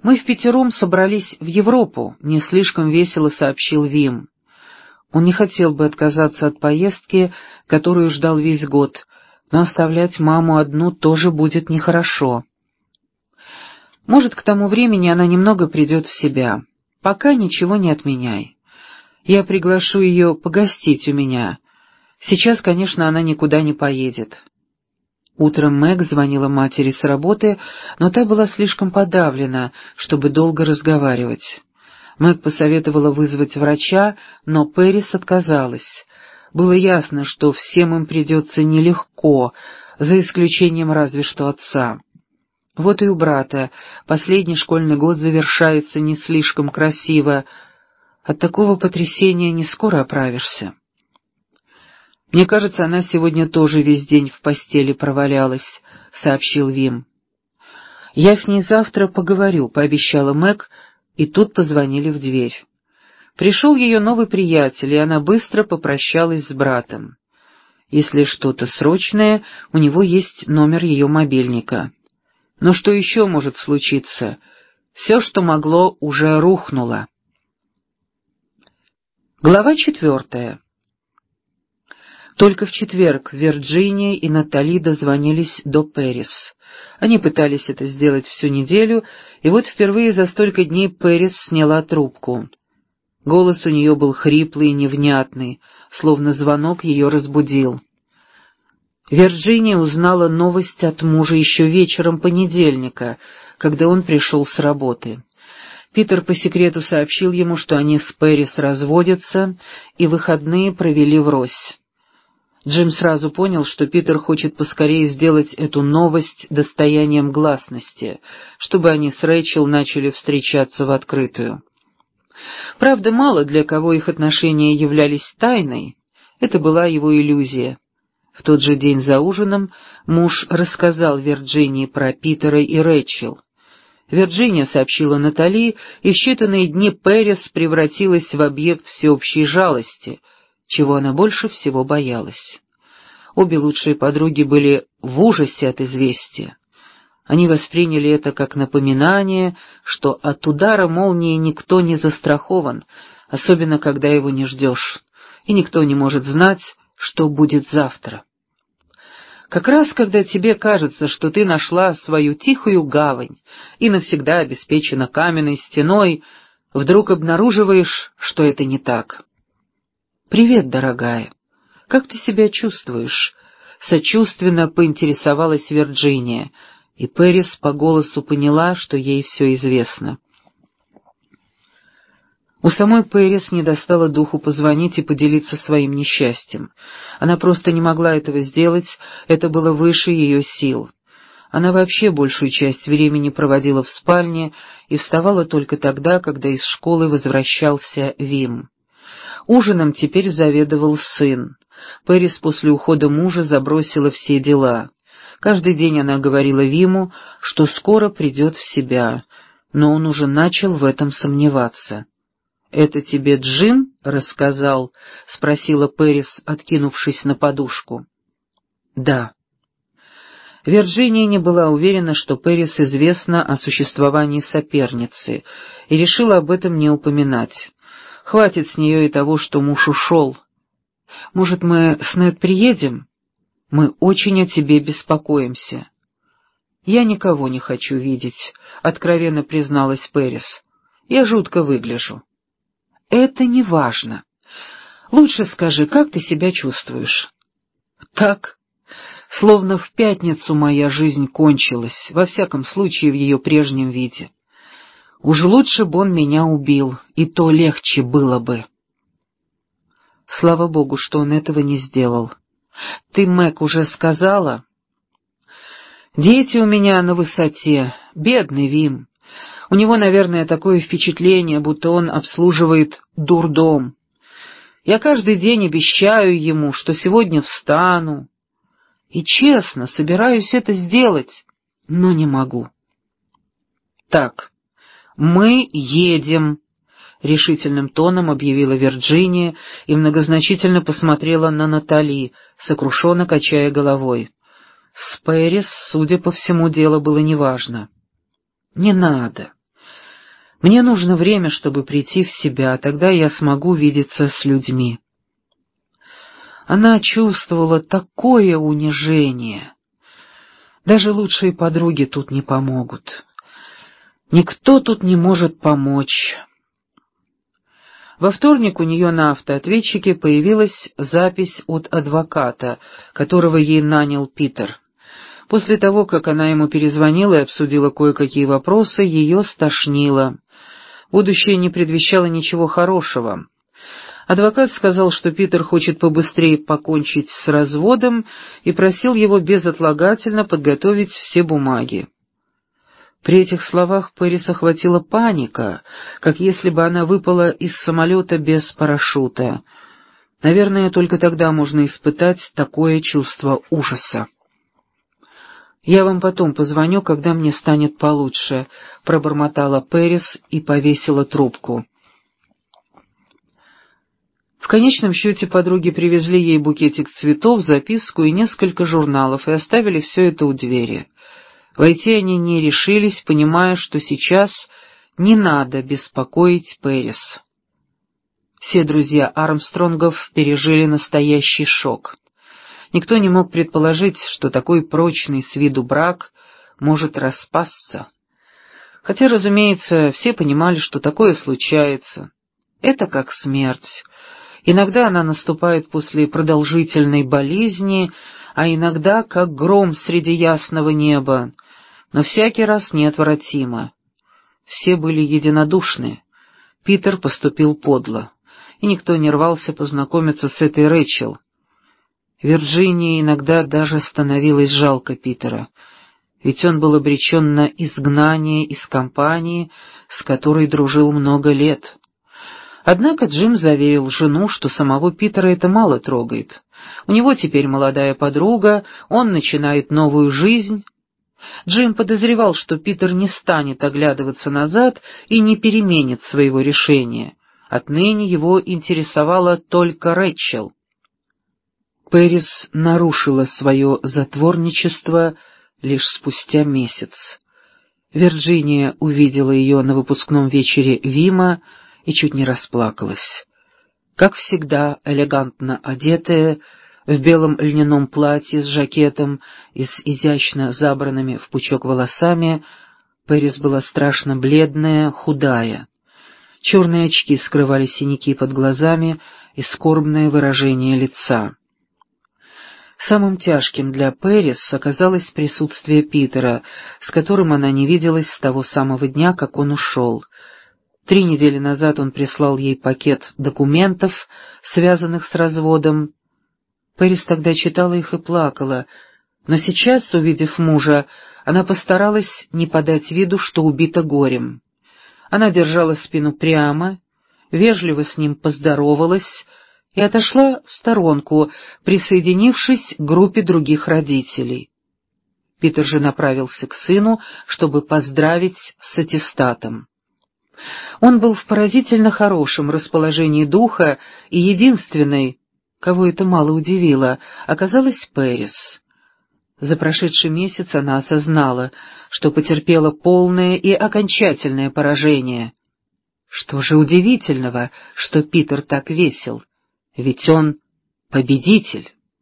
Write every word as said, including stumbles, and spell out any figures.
«Мы впятером собрались в Европу», — не слишком весело сообщил Вим. Он не хотел бы отказаться от поездки, которую ждал весь год, но оставлять маму одну тоже будет нехорошо. Может, к тому времени она немного придет в себя. Пока ничего не отменяй. Я приглашу ее погостить у меня. Сейчас, конечно, она никуда не поедет». Утром Мэг звонила матери с работы, но та была слишком подавлена, чтобы долго разговаривать. Мэг посоветовала вызвать врача, но Пэрис отказалась. Было ясно, что всем им придется нелегко, за исключением разве что отца. Вот и у брата последний школьный год завершается не слишком красиво. От такого потрясения не скоро оправишься. «Мне кажется, она сегодня тоже весь день в постели провалялась», — сообщил Вим. «Я с ней завтра поговорю», — пообещала Мэг, и тут позвонили в дверь. Пришел ее новый приятель, и она быстро попрощалась с братом. Если что-то срочное, у него есть номер ее мобильника. Но что еще может случиться? Все, что могло, уже рухнуло. Глава четвертая. Только в четверг Вирджиния и Натали дозвонились до Пэрис. Они пытались это сделать всю неделю, и вот впервые за столько дней Пэрис сняла трубку. Голос у нее был хриплый и невнятный, словно звонок ее разбудил. Вирджиния узнала новость от мужа еще вечером понедельника, когда он пришел с работы. Питер по секрету сообщил ему, что они с Пэрис разводятся и выходные провели врозь. Джим сразу понял, что Питер хочет поскорее сделать эту новость достоянием гласности, чтобы они с Рэйчел начали встречаться в открытую. Правда, мало для кого их отношения являлись тайной, это была его иллюзия. В тот же день за ужином муж рассказал Вирджинии про Питера и Рэйчел. Вирджиния сообщила Натали, и в считанные дни Пэрис превратилась в объект всеобщей жалости, чего она больше всего боялась. Обе лучшие подруги были в ужасе от известия. Они восприняли это как напоминание, что от удара молнии никто не застрахован, особенно когда его не ждешь, и никто не может знать, что будет завтра. Как раз когда тебе кажется, что ты нашла свою тихую гавань и навсегда обеспечена каменной стеной, вдруг обнаруживаешь, что это не так. «Привет, дорогая. Как ты себя чувствуешь?» — сочувственно поинтересовалась Вирджиния, и Пэрис по голосу поняла, что ей все известно. У самой Пэрис не достало духу позвонить и поделиться своим несчастьем. Она просто не могла этого сделать, это было выше ее сил. Она вообще большую часть времени проводила в спальне и вставала только тогда, когда из школы возвращался Вим. Ужином теперь заведовал сын. Пэрис после ухода мужа забросила все дела. Каждый день она говорила Виму, что скоро придет в себя, но он уже начал в этом сомневаться. «Это тебе Джим рассказал?» — спросила Пэрис, откинувшись на подушку. «Да». Вирджиния не была уверена, что Пэрис известно о существовании соперницы, и решила об этом не упоминать. Хватит с нее и того, что муж ушел. «Может, мы с Нед приедем? Мы очень о тебе беспокоимся». «Я никого не хочу видеть», — откровенно призналась Пэрис. «Я жутко выгляжу». «Это не важно. Лучше скажи, как ты себя чувствуешь?» «Так, словно в пятницу моя жизнь кончилась, во всяком случае в ее прежнем виде. Уж лучше бы он меня убил, и то легче было бы». Слава богу, что он этого не сделал. «Ты, Мэг, уже сказала?» «Дети у меня на высоте. Бедный Вим. У него, наверное, такое впечатление, будто он обслуживает дурдом. Я каждый день обещаю ему, что сегодня встану. И честно, собираюсь это сделать, но не могу». «Так, мы едем», — решительным тоном объявила Вирджиния и многозначительно посмотрела на Натали, сокрушенно качая головой. С Пэрис, судя по всему, дело было неважно. «Не надо. Мне нужно время, чтобы прийти в себя, тогда я смогу видеться с людьми. Она чувствовала такое унижение. Даже лучшие подруги тут не помогут. Никто тут не может помочь. Во вторник у нее на автоответчике появилась запись от адвоката, которого ей нанял Питер. После того, как она ему перезвонила и обсудила кое-какие вопросы, ее стошнило. Будущее не предвещало ничего хорошего. Адвокат сказал, что Питер хочет побыстрее покончить с разводом и просил его безотлагательно подготовить все бумаги. При этих словах Пэрис охватила паника, как если бы она выпала из самолета без парашюта. Наверное, только тогда можно испытать такое чувство ужаса. «Я вам потом позвоню, когда мне станет получше», — пробормотала Пэрис и повесила трубку. В конечном счете подруги привезли ей букетик цветов, записку и несколько журналов и оставили все это у двери. Войти они не решились, понимая, что сейчас не надо беспокоить Пэрис. Все друзья Армстронгов пережили настоящий шок. Никто не мог предположить, что такой прочный с виду брак может распасться. Хотя, разумеется, все понимали, что такое случается. Это как смерть. Иногда она наступает после продолжительной болезни, а иногда как гром среди ясного неба, но всякий раз неотвратимо. Все были единодушны. Питер поступил подло, и никто не рвался познакомиться с этой Рэйчел. Вирджинии иногда даже становилось жалко Питера, ведь он был обречен на изгнание из компании, с которой дружил много лет. Однако Джим заверил жену, что самого Питера это мало трогает. У него теперь молодая подруга, он начинает новую жизнь. Джим подозревал, что Питер не станет оглядываться назад и не переменит своего решения. Отныне его интересовала только Рэйчел. Пэрис нарушила свое затворничество лишь спустя месяц. Вирджиния увидела ее на выпускном вечере Вима и чуть не расплакалась. Как всегда, элегантно одетая, в белом льняном платье с жакетом и с изящно забранными в пучок волосами, Пэрис была страшно бледная, худая. Черные очки скрывали синяки под глазами и скорбное выражение лица. Самым тяжким для Пэрис оказалось присутствие Питера, с которым она не виделась с того самого дня, как он ушел. Три недели назад он прислал ей пакет документов, связанных с разводом. Пэрис тогда читала их и плакала, но сейчас, увидев мужа, она постаралась не подать виду, что убита горем. Она держала спину прямо, вежливо с ним поздоровалась и отошла в сторонку, присоединившись к группе других родителей. Питер же направился к сыну, чтобы поздравить с аттестатом. Он был в поразительно хорошем расположении духа, и единственной, кого это мало удивило, оказалась Пэрис. За прошедший месяц она осознала, что потерпела полное и окончательное поражение. Что же удивительного, что Питер так весел? Ведь он победитель.